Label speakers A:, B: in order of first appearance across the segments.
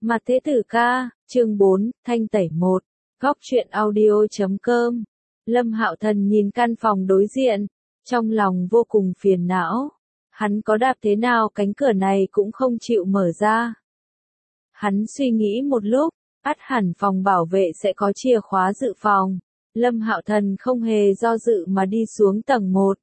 A: Mặt thế tử ca, chương 4, thanh tẩy 1, góc truyện audio.com. Lâm Hạo Thần nhìn căn phòng đối diện, trong lòng vô cùng phiền não. Hắn có đạp thế nào cánh cửa này cũng không chịu mở ra. Hắn suy nghĩ một lúc, ắt hẳn phòng bảo vệ sẽ có chìa khóa dự phòng. Lâm Hạo Thần không hề do dự mà đi xuống tầng 1.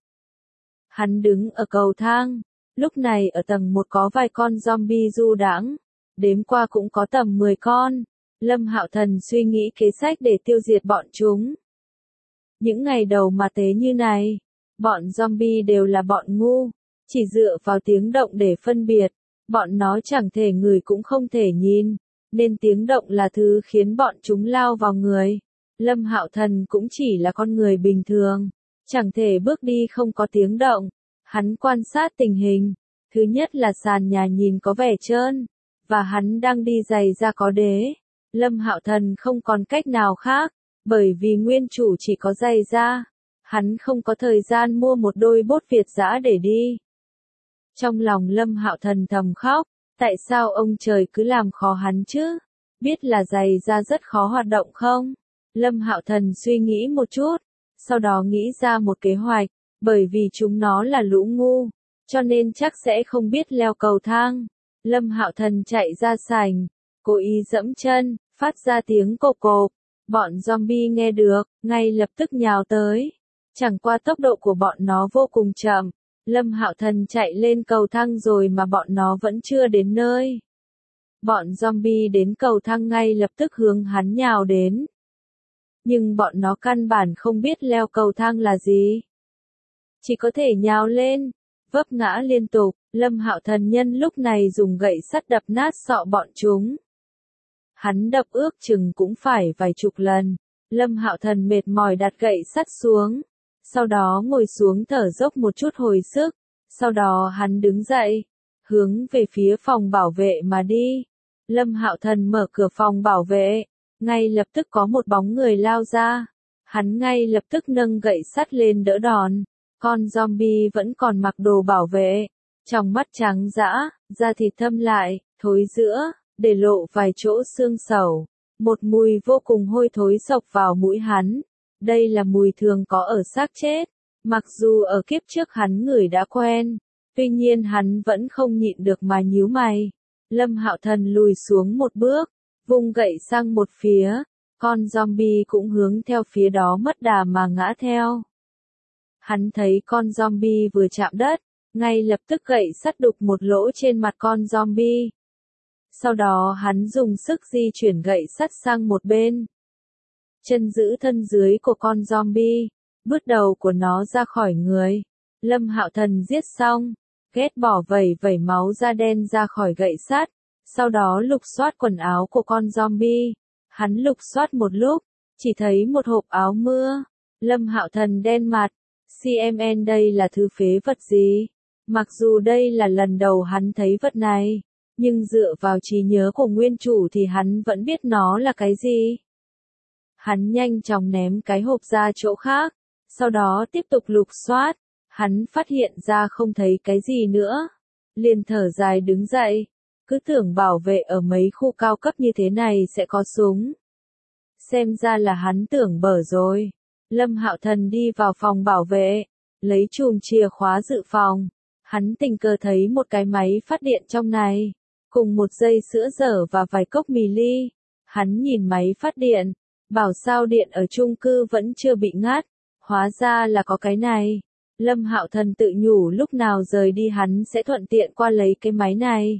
A: Hắn đứng ở cầu thang, lúc này ở tầng 1 có vài con zombie du đãng, đếm qua cũng có tầm 10 con. Lâm Hạo Thần suy nghĩ kế sách để tiêu diệt bọn chúng. Những ngày đầu mà tế như này, bọn zombie đều là bọn ngu, chỉ dựa vào tiếng động để phân biệt, bọn nó chẳng thể ngửi cũng không thể nhìn, nên tiếng động là thứ khiến bọn chúng lao vào người. Lâm Hạo Thần cũng chỉ là con người bình thường, chẳng thể bước đi không có tiếng động. Hắn quan sát tình hình, thứ nhất là sàn nhà nhìn có vẻ trơn, và hắn đang đi giày da có đế. Lâm Hạo Thần không còn cách nào khác, bởi vì nguyên chủ chỉ có giày da, hắn không có thời gian mua một đôi bốt Việt dã để đi. Trong lòng Lâm Hạo Thần thầm khóc, tại sao ông trời cứ làm khó hắn chứ? Biết là giày da rất khó hoạt động không? Lâm Hạo Thần suy nghĩ một chút, sau đó nghĩ ra một kế hoạch, bởi vì chúng nó là lũ ngu, cho nên chắc sẽ không biết leo cầu thang. Lâm Hạo Thần chạy ra sảnh, cố ý dẫm chân, phát ra tiếng cộp cộp. Bọn zombie nghe được, ngay lập tức nhào tới. Chẳng qua tốc độ của bọn nó vô cùng chậm. Lâm Hạo Thần chạy lên cầu thang rồi mà bọn nó vẫn chưa đến nơi. Bọn zombie đến cầu thang ngay lập tức hướng hắn nhào đến. Nhưng bọn nó căn bản không biết leo cầu thang là gì. Chỉ có thể nhào lên, vấp ngã liên tục. Lâm Hạo Thần nhân lúc này dùng gậy sắt đập nát sọ bọn chúng. Hắn đập ước chừng cũng phải vài chục lần. Lâm Hạo Thần mệt mỏi đặt gậy sắt xuống, sau đó ngồi xuống thở dốc một chút hồi sức, sau đó hắn đứng dậy, hướng về phía phòng bảo vệ mà đi. Lâm Hạo Thần mở cửa phòng bảo vệ, ngay lập tức có một bóng người lao ra. Hắn ngay lập tức nâng gậy sắt lên đỡ đòn. Con zombie vẫn còn mặc đồ bảo vệ, trong mắt trắng dã, da thịt thâm lại, thối rữa, để lộ vài chỗ xương sẩu. Một mùi vô cùng hôi thối xộc vào mũi hắn. Đây là mùi thường có ở xác chết. Mặc dù ở kiếp trước hắn ngửi đã quen, tuy nhiên hắn vẫn không nhịn được mà nhíu mày. Lâm Hạo Thần lùi xuống một bước, vung gậy sang một phía, con zombie cũng hướng theo phía đó mất đà mà ngã theo. Hắn thấy con zombie vừa chạm đất, ngay lập tức gậy sắt đục một lỗ trên mặt con zombie. Sau đó hắn dùng sức di chuyển gậy sắt sang một bên. Chân giữ thân dưới của con zombie, bứt đầu của nó ra khỏi người. Lâm Hạo Thần giết xong, ghét bỏ vẩy máu da đen ra khỏi gậy sắt, sau đó lục soát quần áo của con zombie. Hắn lục soát một lúc, chỉ thấy một hộp áo mưa. Lâm Hạo Thần đen mặt, CMN đây là thứ phế vật gì? Mặc dù đây là lần đầu hắn thấy vật này, nhưng dựa vào trí nhớ của nguyên chủ thì hắn vẫn biết nó là cái gì. Hắn nhanh chóng ném cái hộp ra chỗ khác, sau đó tiếp tục lục soát. Hắn phát hiện ra không thấy cái gì nữa, liền thở dài đứng dậy, cứ tưởng bảo vệ ở mấy khu cao cấp như thế này sẽ có súng. Xem ra là hắn tưởng bở rồi. Lâm Hạo Thần đi vào phòng bảo vệ, lấy chùm chìa khóa dự phòng. Hắn tình cờ thấy một cái máy phát điện trong này, cùng một dây sữa dở và vài cốc mì ly. Hắn nhìn máy phát điện, bảo sao điện ở chung cư vẫn chưa bị ngắt, hóa ra là có cái này. Lâm Hạo Thần tự nhủ lúc nào rời đi hắn sẽ thuận tiện qua lấy cái máy này.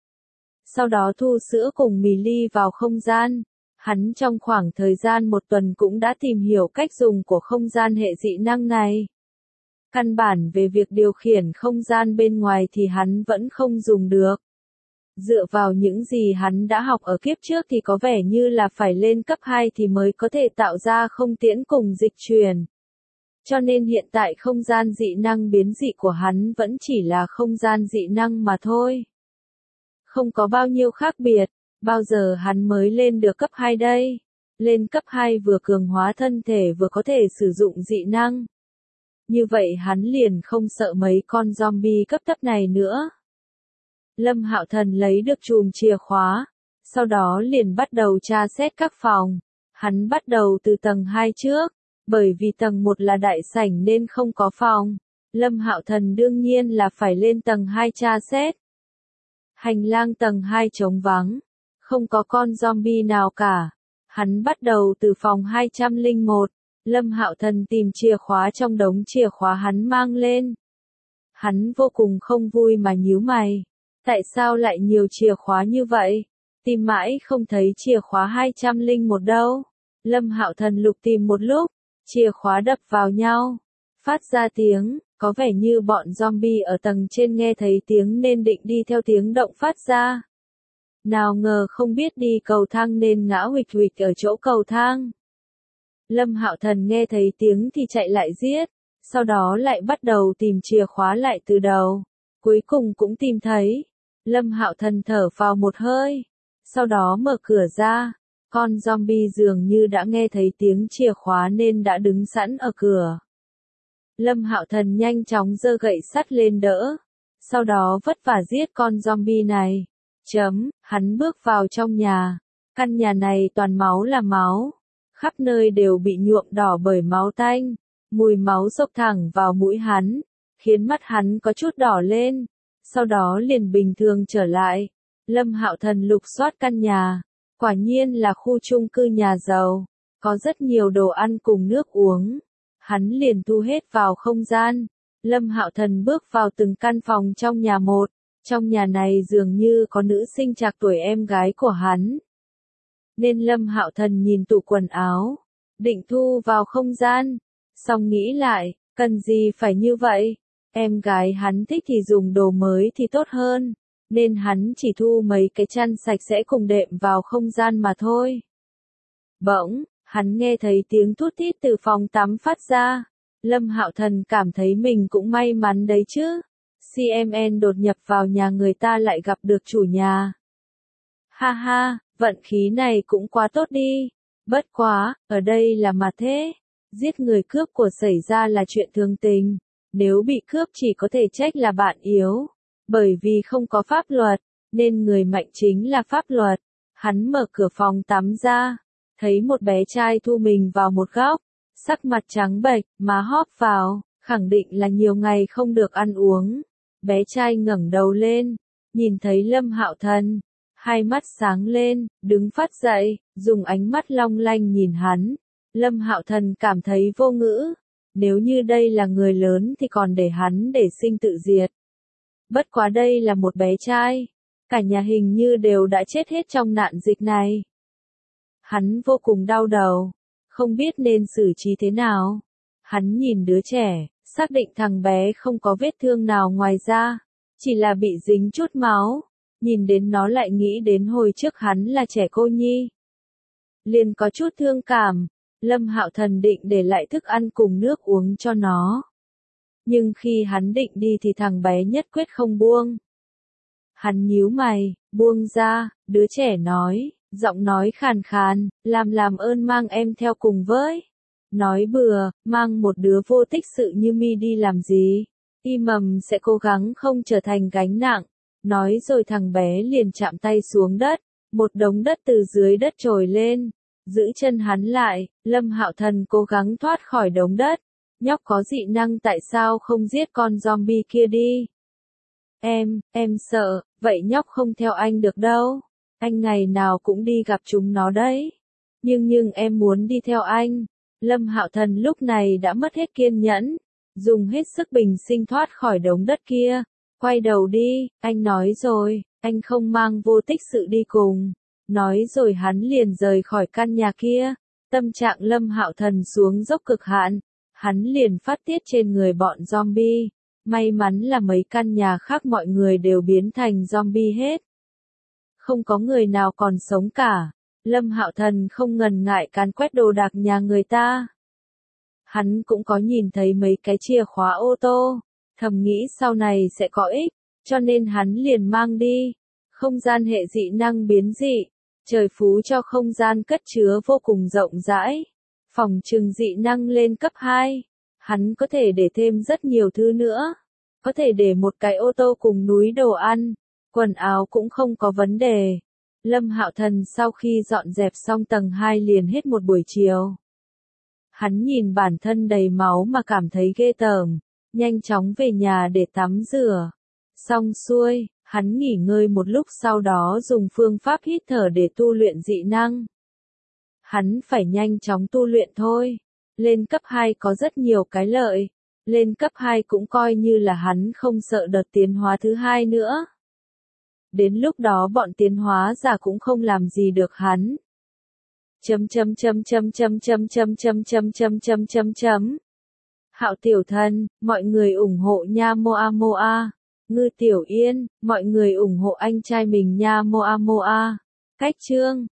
A: Sau đó thu sữa cùng mì ly vào không gian. Hắn trong khoảng thời gian một tuần cũng đã tìm hiểu cách dùng của không gian hệ dị năng này. Căn bản về việc điều khiển không gian bên ngoài thì hắn vẫn không dùng được. Dựa vào những gì hắn đã học ở kiếp trước thì có vẻ như là phải lên cấp 2 thì mới có thể tạo ra không tiễn cùng dịch truyền. Cho nên hiện tại không gian dị năng biến dị của hắn vẫn chỉ là không gian dị năng mà thôi. Không có bao nhiêu khác biệt, bao giờ hắn mới lên được cấp 2 đây? Lên cấp 2 vừa cường hóa thân thể vừa có thể sử dụng dị năng. Như vậy hắn liền không sợ mấy con zombie cấp thấp này nữa. Lâm Hạo Thần lấy được chùm chìa khóa, sau đó liền bắt đầu tra xét các phòng. Hắn bắt đầu từ tầng 2 trước, bởi vì tầng 1 là đại sảnh nên không có phòng. Lâm Hạo Thần đương nhiên là phải lên tầng 2 tra xét. Hành lang tầng 2 trống vắng, không có con zombie nào cả. Hắn bắt đầu từ phòng 201, Lâm Hạo Thần tìm chìa khóa trong đống chìa khóa hắn mang lên. Hắn vô cùng không vui mà nhíu mày. Tại sao lại nhiều chìa khóa như vậy? Tìm mãi không thấy chìa khóa 201 đâu. Lâm Hạo Thần lục tìm một lúc, chìa khóa đập vào nhau, phát ra tiếng, có vẻ như bọn zombie ở tầng trên nghe thấy tiếng nên định đi theo tiếng động phát ra. Nào ngờ không biết đi cầu thang nên ngã huỵch huỵch ở chỗ cầu thang. Lâm Hạo Thần nghe thấy tiếng thì chạy lại giết, sau đó lại bắt đầu tìm chìa khóa lại từ đầu. Cuối cùng cũng tìm thấy. Lâm Hạo Thần thở vào một hơi, sau đó mở cửa ra. Con zombie dường như đã nghe thấy tiếng chìa khóa nên đã đứng sẵn ở cửa. Lâm Hạo Thần nhanh chóng giơ gậy sắt lên đỡ, sau đó vất vả giết con zombie này. Hắn bước vào trong nhà. Căn nhà này toàn máu là máu, khắp nơi đều bị nhuộm đỏ bởi máu tanh. Mùi máu xộc thẳng vào mũi hắn, khiến mắt hắn có chút đỏ lên, sau đó liền bình thường trở lại. Lâm Hạo Thần lục soát căn nhà, quả nhiên là khu chung cư nhà giàu, có rất nhiều đồ ăn cùng nước uống. Hắn liền thu hết vào không gian. Lâm Hạo Thần bước vào từng căn phòng trong nhà một. Trong nhà này dường như có nữ sinh trạc tuổi em gái của hắn. Nên Lâm Hạo Thần nhìn tủ quần áo, định thu vào không gian. Xong nghĩ lại, cần gì phải như vậy? Em gái hắn thích thì dùng đồ mới thì tốt hơn. Nên hắn chỉ thu mấy cái chăn sạch sẽ cùng đệm vào không gian mà thôi. Bỗng, hắn nghe thấy tiếng thút thít từ phòng tắm phát ra. Lâm Hạo Thần cảm thấy mình cũng may mắn đấy chứ. CMN đột nhập vào nhà người ta lại gặp được chủ nhà. Ha ha, vận khí này cũng quá tốt đi. Bất quá, ở đây là mà thế. Giết người cướp của xảy ra là chuyện thường tình. Nếu bị cướp chỉ có thể trách là bạn yếu. Bởi vì không có pháp luật, nên người mạnh chính là pháp luật. Hắn mở cửa phòng tắm ra, thấy một bé trai thu mình vào một góc, sắc mặt trắng bệch, má hóp vào, khẳng định là nhiều ngày không được ăn uống. Bé trai ngẩng đầu lên, nhìn thấy Lâm Hạo Thần, hai mắt sáng lên, đứng phát dậy, dùng ánh mắt long lanh nhìn hắn. Lâm Hạo Thần cảm thấy vô ngữ, nếu như đây là người lớn thì còn để hắn để sinh tự diệt. Bất quá đây là một bé trai, cả nhà hình như đều đã chết hết trong nạn dịch này. Hắn vô cùng đau đầu, không biết nên xử trí thế nào. Hắn nhìn đứa trẻ, xác định thằng bé không có vết thương nào ngoài ra, chỉ là bị dính chút máu. Nhìn đến nó lại nghĩ đến hồi trước hắn là trẻ cô nhi. Liền có chút thương cảm, Lâm Hạo Thần định để lại thức ăn cùng nước uống cho nó. Nhưng khi hắn định đi thì thằng bé nhất quyết không buông. Hắn nhíu mày, buông ra, đứa trẻ nói, giọng nói khàn khàn, làm ơn mang em theo cùng với. Nói bừa, mang một đứa vô tích sự như mi đi làm gì? Y mầm sẽ cố gắng không trở thành gánh nặng. Nói rồi thằng bé liền chạm tay xuống đất, một đống đất từ dưới đất trồi lên, giữ chân hắn lại. Lâm Hạo Thần cố gắng thoát khỏi đống đất. Nhóc có dị năng tại sao không giết con zombie kia đi? Em sợ, vậy nhóc không theo anh được đâu. Anh ngày nào cũng đi gặp chúng nó đấy. Nhưng em muốn đi theo anh. Lâm Hạo Thần lúc này đã mất hết kiên nhẫn, dùng hết sức bình sinh thoát khỏi đống đất kia. Quay đầu đi, anh nói rồi, anh không mang vô tích sự đi cùng. Nói rồi hắn liền rời khỏi căn nhà kia. Tâm trạng Lâm Hạo Thần xuống dốc cực hạn. Hắn liền phát tiết trên người bọn zombie. May mắn là mấy căn nhà khác mọi người đều biến thành zombie hết. Không có người nào còn sống cả. Lâm Hạo Thần không ngần ngại càn quét đồ đạc nhà người ta. Hắn cũng có nhìn thấy mấy cái chìa khóa ô tô. Thầm nghĩ sau này sẽ có ích, cho nên hắn liền mang đi. Không gian hệ dị năng biến dị. Trời phú cho không gian cất chứa vô cùng rộng rãi. Phòng trừng dị năng lên cấp 2. Hắn có thể để thêm rất nhiều thứ nữa. Có thể để một cái ô tô cùng núi đồ ăn. Quần áo cũng không có vấn đề. Lâm Hạo Thần sau khi dọn dẹp xong tầng 2 liền hết một buổi chiều. Hắn nhìn bản thân đầy máu mà cảm thấy ghê tởm, nhanh chóng về nhà để tắm rửa. Xong xuôi, hắn nghỉ ngơi một lúc sau đó dùng phương pháp hít thở để tu luyện dị năng. Hắn phải nhanh chóng tu luyện thôi. Lên cấp 2 có rất nhiều cái lợi. Lên cấp 2 cũng coi như là hắn không sợ đợt tiến hóa thứ 2 nữa. Đến lúc đó bọn tiến hóa giả cũng không làm gì được hắn. Hạo tiểu thần, mọi người ủng hộ nha Moa Moa. Ngư Tiểu Yên, mọi người ủng hộ anh trai mình nha Moa Moa. Cách chương